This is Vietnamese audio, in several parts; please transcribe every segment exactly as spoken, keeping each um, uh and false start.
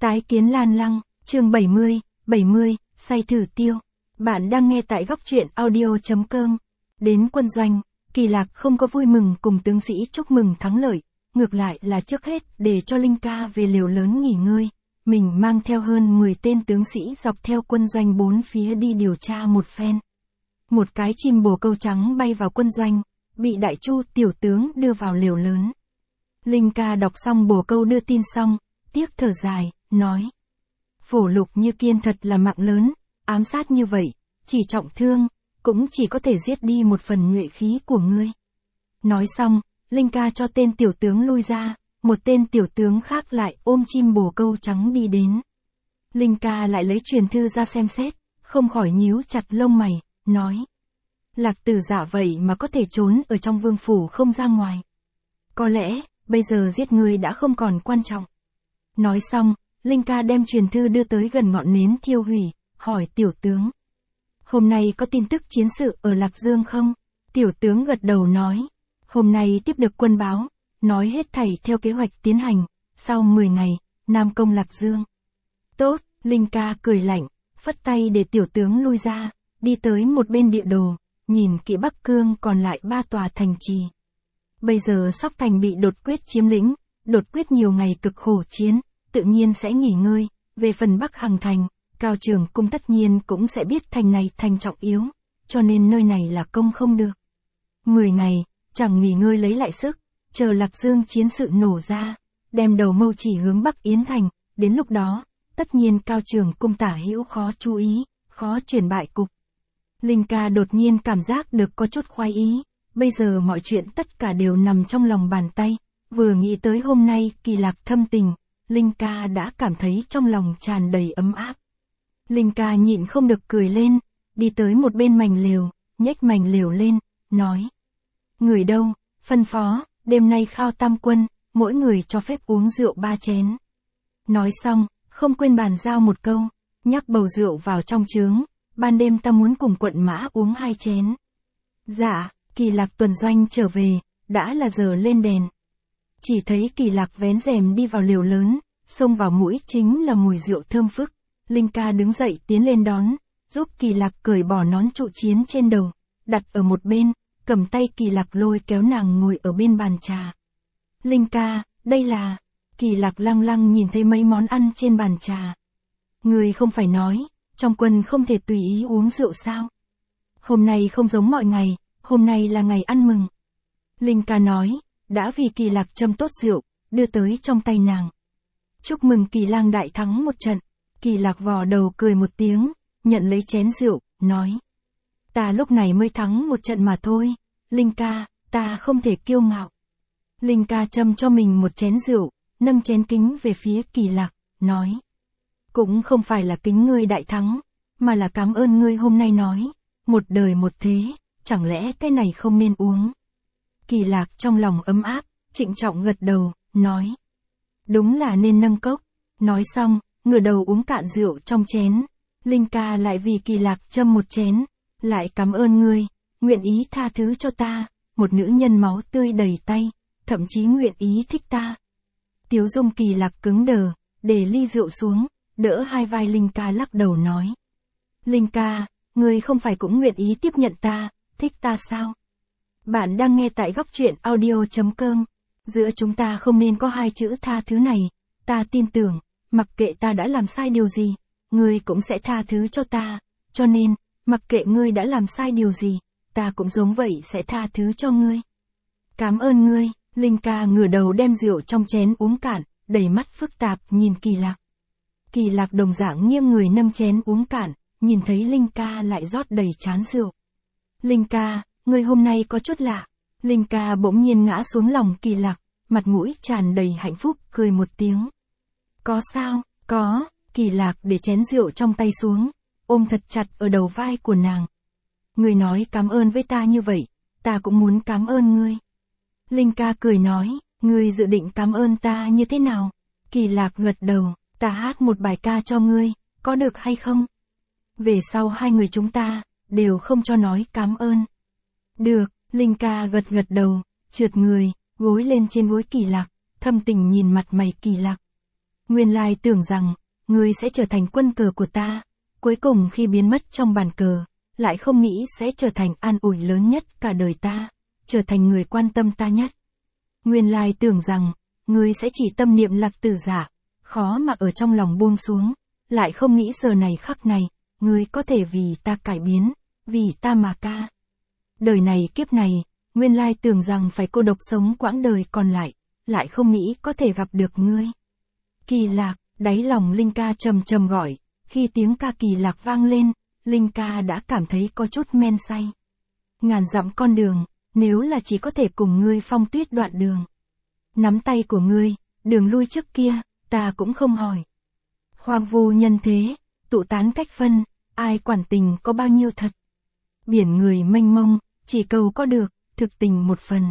Tái kiến Lan Lăng, chương bảy mươi, bảy mươi, say thử tiêu. Bạn đang nghe tại góc truyện audio.com. Đến quân doanh, Kỳ Lạc không có vui mừng cùng tướng sĩ chúc mừng thắng lợi, ngược lại là trước hết để cho Linh Ca về lều lớn nghỉ ngơi. Mình mang theo hơn mười tên tướng sĩ dọc theo quân doanh bốn phía đi điều tra một phen. Một cái chim bồ câu trắng bay vào quân doanh, bị Đại Chu tiểu tướng đưa vào lều lớn. Linh Ca đọc xong bồ câu đưa tin xong, tiếc thở dài, nói. Phổ Lục Như Kiên thật là mạng lớn, ám sát như vậy, chỉ trọng thương, cũng chỉ có thể giết đi một phần nhuệ khí của ngươi. Nói xong, Linh Ca cho tên tiểu tướng lui ra, một tên tiểu tướng khác lại ôm chim bồ câu trắng đi đến. Linh Ca lại lấy truyền thư ra xem xét, không khỏi nhíu chặt lông mày, nói. Lạc Tử giả vậy mà có thể trốn ở trong vương phủ không ra ngoài. Có lẽ, bây giờ giết ngươi đã không còn quan trọng. Nói xong, Linh Ca đem truyền thư đưa tới gần ngọn nến thiêu hủy, hỏi tiểu tướng. Hôm nay có tin tức chiến sự ở Lạc Dương không? Tiểu tướng gật đầu nói. Hôm nay tiếp được quân báo, nói hết thảy theo kế hoạch tiến hành, sau mười ngày, Nam công Lạc Dương. Tốt, Linh Ca cười lạnh, phất tay để tiểu tướng lui ra, đi tới một bên địa đồ, nhìn kỹ Bắc Cương còn lại ba tòa thành trì. Bây giờ Sóc Thành bị Đột Quyết chiếm lĩnh, Đột Quyết nhiều ngày cực khổ chiến, tự nhiên sẽ nghỉ ngơi, về phần Bắc Hằng Thành, Cao Trường Cung tất nhiên cũng sẽ biết thành này thành trọng yếu, cho nên nơi này là công không được. Mười ngày, chẳng nghỉ ngơi lấy lại sức, chờ Lạc Dương chiến sự nổ ra, đem đầu mâu chỉ hướng Bắc Yến Thành, đến lúc đó, tất nhiên Cao Trường Cung tả hữu khó chú ý, khó chuyển bại cục. Linh Ca đột nhiên cảm giác được có chút khoái ý, bây giờ mọi chuyện tất cả đều nằm trong lòng bàn tay, vừa nghĩ tới hôm nay Kỳ Lạc thâm tình, Linh Ca đã cảm thấy trong lòng tràn đầy ấm áp. Linh Ca nhịn không được cười lên, đi tới một bên mành lều, nhếch mành lều lên, nói. Người đâu, phân phó, đêm nay khao tam quân, mỗi người cho phép uống rượu ba chén. Nói xong, không quên bàn giao một câu, nhắc bầu rượu vào trong trướng, ban đêm ta muốn cùng quận mã uống hai chén. Dạ, Kỳ Lạc tuần doanh trở về, đã là giờ lên đèn. Chỉ thấy Kỳ Lạc vén rèm đi vào lều lớn, xông vào mũi chính là mùi rượu thơm phức. Linh Ca đứng dậy tiến lên đón, giúp Kỳ Lạc cởi bỏ nón trụ chiến trên đầu, đặt ở một bên, cầm tay Kỳ Lạc lôi kéo nàng ngồi ở bên bàn trà. Linh Ca, đây là... Kỳ Lạc lăng lăng nhìn thấy mấy món ăn trên bàn trà. Người không phải nói, trong quân không thể tùy ý uống rượu sao? Hôm nay không giống mọi ngày, hôm nay là ngày ăn mừng. Linh Ca nói, đã vì Kỳ Lạc châm tốt rượu, đưa tới trong tay nàng. Chúc mừng Kỳ lang đại thắng một trận. Kỳ Lạc vò đầu cười một tiếng, nhận lấy chén rượu, nói. Ta lúc này mới thắng một trận mà thôi, Linh Ca, ta không thể kiêu ngạo. Linh Ca châm cho mình một chén rượu, nâng chén kính về phía Kỳ Lạc, nói. Cũng không phải là kính ngươi đại thắng, mà là cảm ơn ngươi hôm nay nói, một đời một thế, chẳng lẽ cái này không nên uống. Kỳ Lạc trong lòng ấm áp, trịnh trọng gật đầu, nói. Đúng là nên nâng cốc. Nói xong, ngửa đầu uống cạn rượu trong chén. Linh Ca lại vì Kỳ Lạc châm một chén, lại cảm ơn ngươi, nguyện ý tha thứ cho ta, một nữ nhân máu tươi đầy tay, thậm chí nguyện ý thích ta. Tiếu dung Kỳ Lạc cứng đờ, để ly rượu xuống, đỡ hai vai Linh Ca lắc đầu nói. Linh Ca, ngươi không phải cũng nguyện ý tiếp nhận ta, thích ta sao? Bạn đang nghe tại góc truyện audio.com. Giữa chúng ta không nên có hai chữ tha thứ này, ta tin tưởng, mặc kệ ta đã làm sai điều gì, ngươi cũng sẽ tha thứ cho ta, cho nên, mặc kệ ngươi đã làm sai điều gì, ta cũng giống vậy sẽ tha thứ cho ngươi. Cảm ơn ngươi, Linh Ca ngửa đầu đem rượu trong chén uống cạn, đầy mắt phức tạp nhìn Kỳ Lạc. Kỳ Lạc đồng dạng nghiêng người nâng chén uống cạn, nhìn thấy Linh Ca lại rót đầy chán rượu. Linh Ca, ngươi hôm nay có chút lạ. Linh Ca bỗng nhiên ngã xuống lòng Kỳ Lạc, mặt mũi tràn đầy hạnh phúc, cười một tiếng. Có sao, có, Kỳ Lạc để chén rượu trong tay xuống, ôm thật chặt ở đầu vai của nàng. Ngươi nói cảm ơn với ta như vậy, ta cũng muốn cảm ơn ngươi. Linh Ca cười nói, ngươi dự định cảm ơn ta như thế nào? Kỳ Lạc gật đầu, ta hát một bài ca cho ngươi, có được hay không? Về sau hai người chúng ta, đều không cho nói cảm ơn. Được, Linh Ca gật gật đầu, trượt người, gối lên trên gối Kỳ Lạc, thâm tình nhìn mặt mày Kỳ Lạc. Nguyên lai tưởng rằng, ngươi sẽ trở thành quân cờ của ta, cuối cùng khi biến mất trong bàn cờ, lại không nghĩ sẽ trở thành an ủi lớn nhất cả đời ta, trở thành người quan tâm ta nhất. Nguyên lai tưởng rằng, ngươi sẽ chỉ tâm niệm lạc tử giả, khó mà ở trong lòng buông xuống, lại không nghĩ giờ này khắc này, ngươi có thể vì ta cải biến, vì ta mà ca. Đời này kiếp này, nguyên lai tưởng rằng phải cô độc sống quãng đời còn lại, lại không nghĩ có thể gặp được ngươi. Kỳ Lạc, đáy lòng Linh Ca trầm trầm gọi, khi tiếng ca Kỳ Lạc vang lên, Linh Ca đã cảm thấy có chút men say. Ngàn dặm con đường, nếu là chỉ có thể cùng ngươi phong tuyết đoạn đường. Nắm tay của ngươi, đường lui trước kia, ta cũng không hỏi. Hoang vu nhân thế, tụ tán cách phân, ai quản tình có bao nhiêu thật. Biển người mênh mông, chỉ cầu có được, thực tình một phần.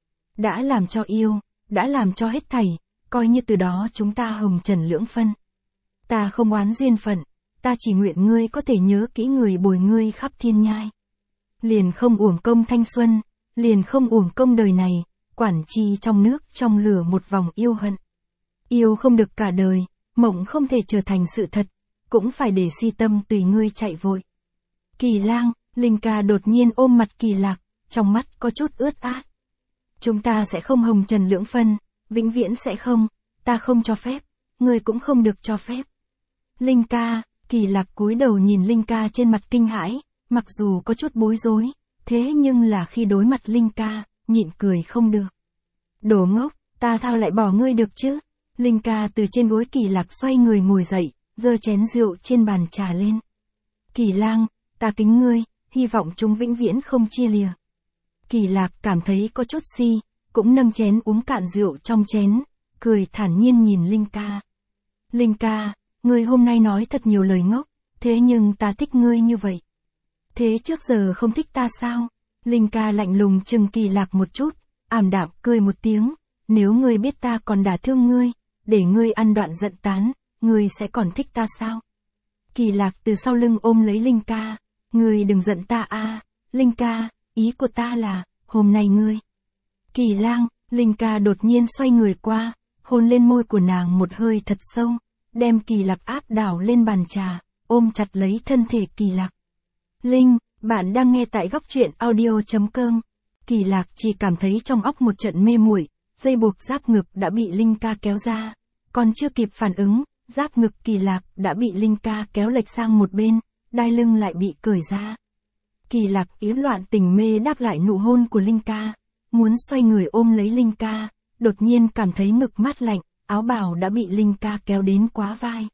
Đã làm cho yêu, đã làm cho hết thảy, coi như từ đó chúng ta hồng trần lưỡng phân. Ta không oán duyên phận, ta chỉ nguyện ngươi có thể nhớ kỹ người bồi ngươi khắp thiên nhai. Liền không uổng công thanh xuân, liền không uổng công đời này, quản chi trong nước trong lửa một vòng yêu hận. Yêu không được cả đời, mộng không thể trở thành sự thật, cũng phải để si tâm tùy ngươi chạy vội. Kỳ Lang, Linh Ca đột nhiên ôm mặt Kỳ Lạc, trong mắt có chút ướt át. Chúng ta sẽ không hồng trần lưỡng phân, vĩnh viễn sẽ không, ta không cho phép, ngươi cũng không được cho phép. Linh Ca, Kỳ Lạc cúi đầu nhìn Linh Ca trên mặt kinh hãi, mặc dù có chút bối rối, thế nhưng là khi đối mặt Linh Ca, nhịn cười không được. Đồ ngốc, ta sao lại bỏ ngươi được chứ? Linh Ca từ trên gối Kỳ Lạc xoay người ngồi dậy, giơ chén rượu trên bàn trà lên. Kỳ Lang, ta kính ngươi, hy vọng chúng vĩnh viễn không chia lìa. Kỳ Lạc cảm thấy có chút si, cũng nâng chén uống cạn rượu trong chén, cười thản nhiên nhìn Linh Ca. Linh Ca, ngươi hôm nay nói thật nhiều lời ngốc, thế nhưng ta thích ngươi như vậy. Thế trước giờ không thích ta sao? Linh Ca lạnh lùng chừng Kỳ Lạc một chút, ảm đạm cười một tiếng, nếu ngươi biết ta còn đả thương ngươi, để ngươi ăn đoạn giận tán, ngươi sẽ còn thích ta sao? Kỳ Lạc từ sau lưng ôm lấy Linh Ca, ngươi đừng giận ta a, Linh Ca, ý của ta là, hôm nay ngươi. Kỳ Lang, Linh Ca đột nhiên xoay người qua, hôn lên môi của nàng một hơi thật sâu, đem Kỳ Lạc áp đảo lên bàn trà, ôm chặt lấy thân thể Kỳ Lạc. Linh, bạn đang nghe tại góc truyện audio chấm com. Kỳ Lạc chỉ cảm thấy trong óc một trận mê muội, dây buộc giáp ngực đã bị Linh Ca kéo ra, còn chưa kịp phản ứng, giáp ngực Kỳ Lạc đã bị Linh Ca kéo lệch sang một bên, đai lưng lại bị cởi ra. Kỳ Lạc yếu loạn tình mê đáp lại nụ hôn của Linh Ca, muốn xoay người ôm lấy Linh Ca, đột nhiên cảm thấy ngực mát lạnh, áo bào đã bị Linh Ca kéo đến quá vai.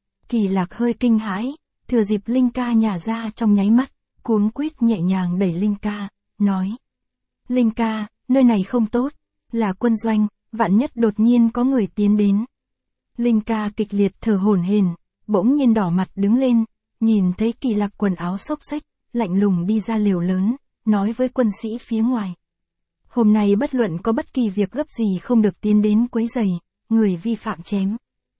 Kỳ Lạc hơi kinh hãi, thừa dịp Linh Ca nhả ra trong nháy mắt, cuống quýt nhẹ nhàng đẩy Linh Ca, nói. Linh Ca, nơi này không tốt, là quân doanh, vạn nhất đột nhiên có người tiến đến. Linh Ca kịch liệt thở hổn hển, bỗng nhiên đỏ mặt đứng lên, nhìn thấy Kỳ Lạc quần áo xốc xếch, lạnh lùng đi ra lều lớn, nói với quân sĩ phía ngoài. Hôm nay bất luận có bất kỳ việc gấp gì không được tiến đến quấy rầy, người vi phạm chém.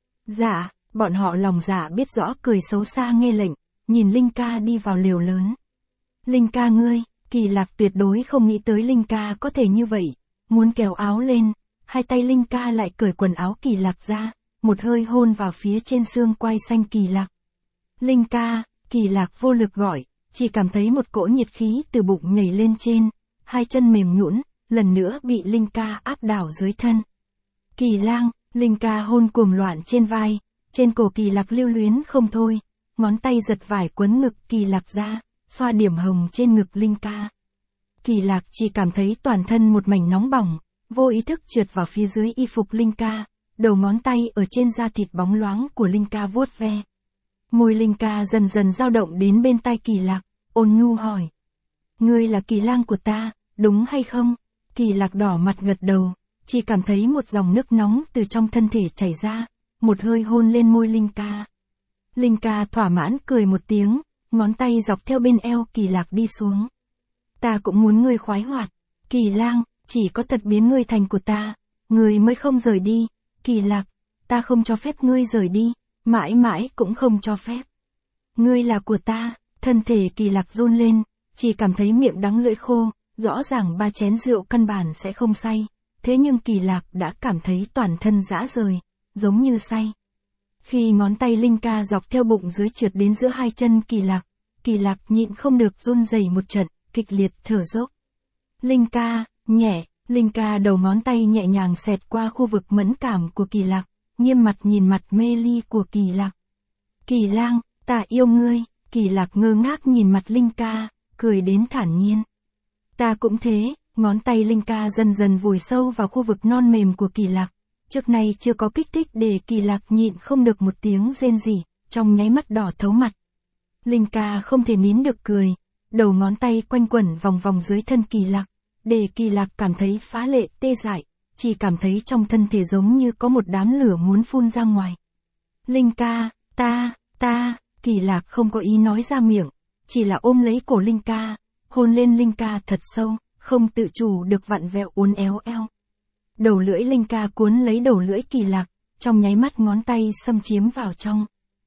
Dạ, bọn họ lòng dạ biết rõ cười xấu xa nghe lệnh, nhìn Linh Ca đi vào lều lớn. Linh Ca ngươi, Kỳ Lạc tuyệt đối không nghĩ tới Linh Ca có thể như vậy, muốn kéo áo lên, hai tay Linh Ca lại cởi quần áo Kỳ Lạc ra, một hơi hôn vào phía trên xương quai xanh Kỳ Lạc. Linh Ca, Kỳ Lạc vô lực gọi, chỉ cảm thấy một cỗ nhiệt khí từ bụng nhảy lên trên, hai chân mềm nhũn, lần nữa bị Linh Ca áp đảo dưới thân. Kỳ Lang, Linh Ca hôn cuồng loạn trên vai, trên cổ Kỳ Lạc lưu luyến không thôi, ngón tay giật vải quấn ngực Kỳ Lạc ra, xoa điểm hồng trên ngực Linh Ca. Kỳ Lạc chỉ cảm thấy toàn thân một mảnh nóng bỏng, vô ý thức trượt vào phía dưới y phục Linh Ca, đầu ngón tay ở trên da thịt bóng loáng của Linh Ca vuốt ve. Môi Linh Ca dần dần dao động đến bên tai Kỳ Lạc, ôn nhu hỏi. Ngươi là Kỳ Lang của ta, đúng hay không? Kỳ Lạc đỏ mặt gật đầu, chỉ cảm thấy một dòng nước nóng từ trong thân thể chảy ra, một hơi hôn lên môi Linh Ca. Linh Ca thỏa mãn cười một tiếng, ngón tay dọc theo bên eo Kỳ Lạc đi xuống. Ta cũng muốn ngươi khoái hoạt, Kỳ Lang, chỉ có thật biến ngươi thành của ta, ngươi mới không rời đi, Kỳ Lạc, ta không cho phép ngươi rời đi, mãi mãi cũng không cho phép. Ngươi là của ta, thân thể Kỳ Lạc run lên, chỉ cảm thấy miệng đắng lưỡi khô, rõ ràng ba chén rượu căn bản sẽ không say, thế nhưng Kỳ Lạc đã cảm thấy toàn thân rã rời, giống như say. Khi ngón tay Linh Ca dọc theo bụng dưới trượt đến giữa hai chân Kỳ Lạc, Kỳ Lạc nhịn không được run rẩy một trận, kịch liệt thở dốc. Linh Ca, nhẹ, Linh Ca đầu ngón tay nhẹ nhàng xẹt qua khu vực mẫn cảm của Kỳ Lạc, nghiêm mặt nhìn mặt mê ly của Kỳ Lạc. Kỳ Lang, ta yêu ngươi, Kỳ Lạc ngơ ngác nhìn mặt Linh Ca, cười đến thản nhiên. Ta cũng thế, ngón tay Linh Ca dần dần vùi sâu vào khu vực non mềm của Kỳ Lạc. Trước nay chưa có kích thích để Kỳ Lạc nhịn không được một tiếng rên rỉ, trong nháy mắt đỏ thấu mặt. Linh Ca không thể nín được cười, đầu ngón tay quanh quẩn vòng vòng dưới thân Kỳ Lạc, để Kỳ Lạc cảm thấy phá lệ tê dại, chỉ cảm thấy trong thân thể giống như có một đám lửa muốn phun ra ngoài. Linh Ca, ta, ta, Kỳ Lạc không có ý nói ra miệng, chỉ là ôm lấy cổ Linh Ca, hôn lên Linh Ca thật sâu, không tự chủ được vặn vẹo uốn éo eo. Đầu lưỡi Linh Ca cuốn lấy đầu lưỡi Kỳ Lạc, trong nháy mắt ngón tay xâm chiếm vào trong.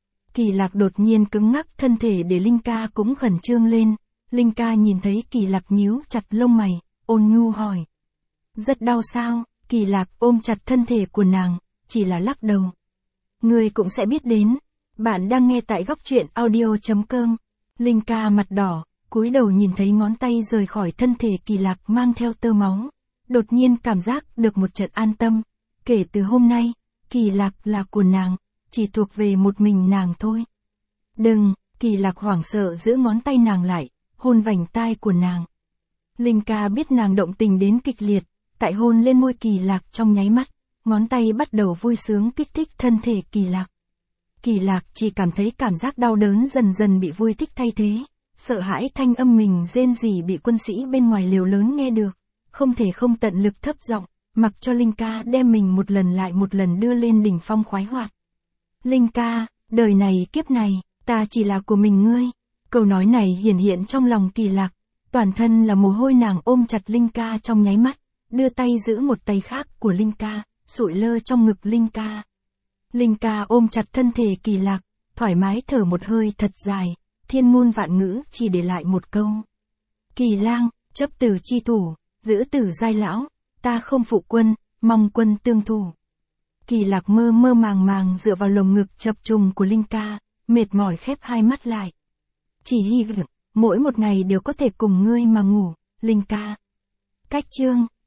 Kỳ Lạc đột nhiên cứng ngắc thân thể để Linh Ca cũng khẩn trương lên. Linh Ca nhìn thấy Kỳ Lạc nhíu chặt lông mày, ôn nhu hỏi. Rất đau sao? Kỳ Lạc ôm chặt thân thể của nàng, chỉ là lắc đầu. Người cũng sẽ biết đến. Bạn đang nghe tại góc truyện audio chấm com. Linh Ca mặt đỏ, cúi đầu nhìn thấy ngón tay rời khỏi thân thể Kỳ Lạc mang theo tơ máu. Đột nhiên cảm giác được một trận an tâm. Kể từ hôm nay, Kỳ Lạc là của nàng, chỉ thuộc về một mình nàng thôi. Đừng, Kỳ Lạc hoảng sợ giữ ngón tay nàng lại, hôn vành tai của nàng. Linh Ca biết nàng động tình đến kịch liệt, tại hôn lên môi Kỳ Lạc trong nháy mắt, ngón tay bắt đầu vui sướng kích thích thân thể Kỳ Lạc. Kỳ Lạc chỉ cảm thấy cảm giác đau đớn dần dần bị vui thích thay thế, sợ hãi thanh âm mình rên rỉ bị quân sĩ bên ngoài lều lớn nghe được, không thể không tận lực thấp giọng, mặc cho Linh Ca đem mình một lần lại một lần đưa lên đỉnh phong khoái hoạt. Linh Ca, đời này kiếp này, ta chỉ là của mình ngươi. Câu nói này hiển hiện trong lòng Kỳ Lạc, toàn thân là mồ hôi, nàng ôm chặt Linh Ca trong nháy mắt, đưa tay giữ một tay khác của Linh Ca, sụi lơ trong ngực Linh Ca. Linh Ca ôm chặt thân thể Kỳ Lạc, thoải mái thở một hơi thật dài, thiên ngôn vạn ngữ chỉ để lại một câu. Kỳ Lang, chấp tử chi thủ, giữ tử giai lão, ta không phụ quân, mong quân tương thủ. Kỳ Lạc mơ mơ màng màng dựa vào lồng ngực chập trùng của Linh Ca, mệt mỏi khép hai mắt lại. Chỉ hy vọng, mỗi một ngày đều có thể cùng ngươi mà ngủ, Linh Ca. Cách chương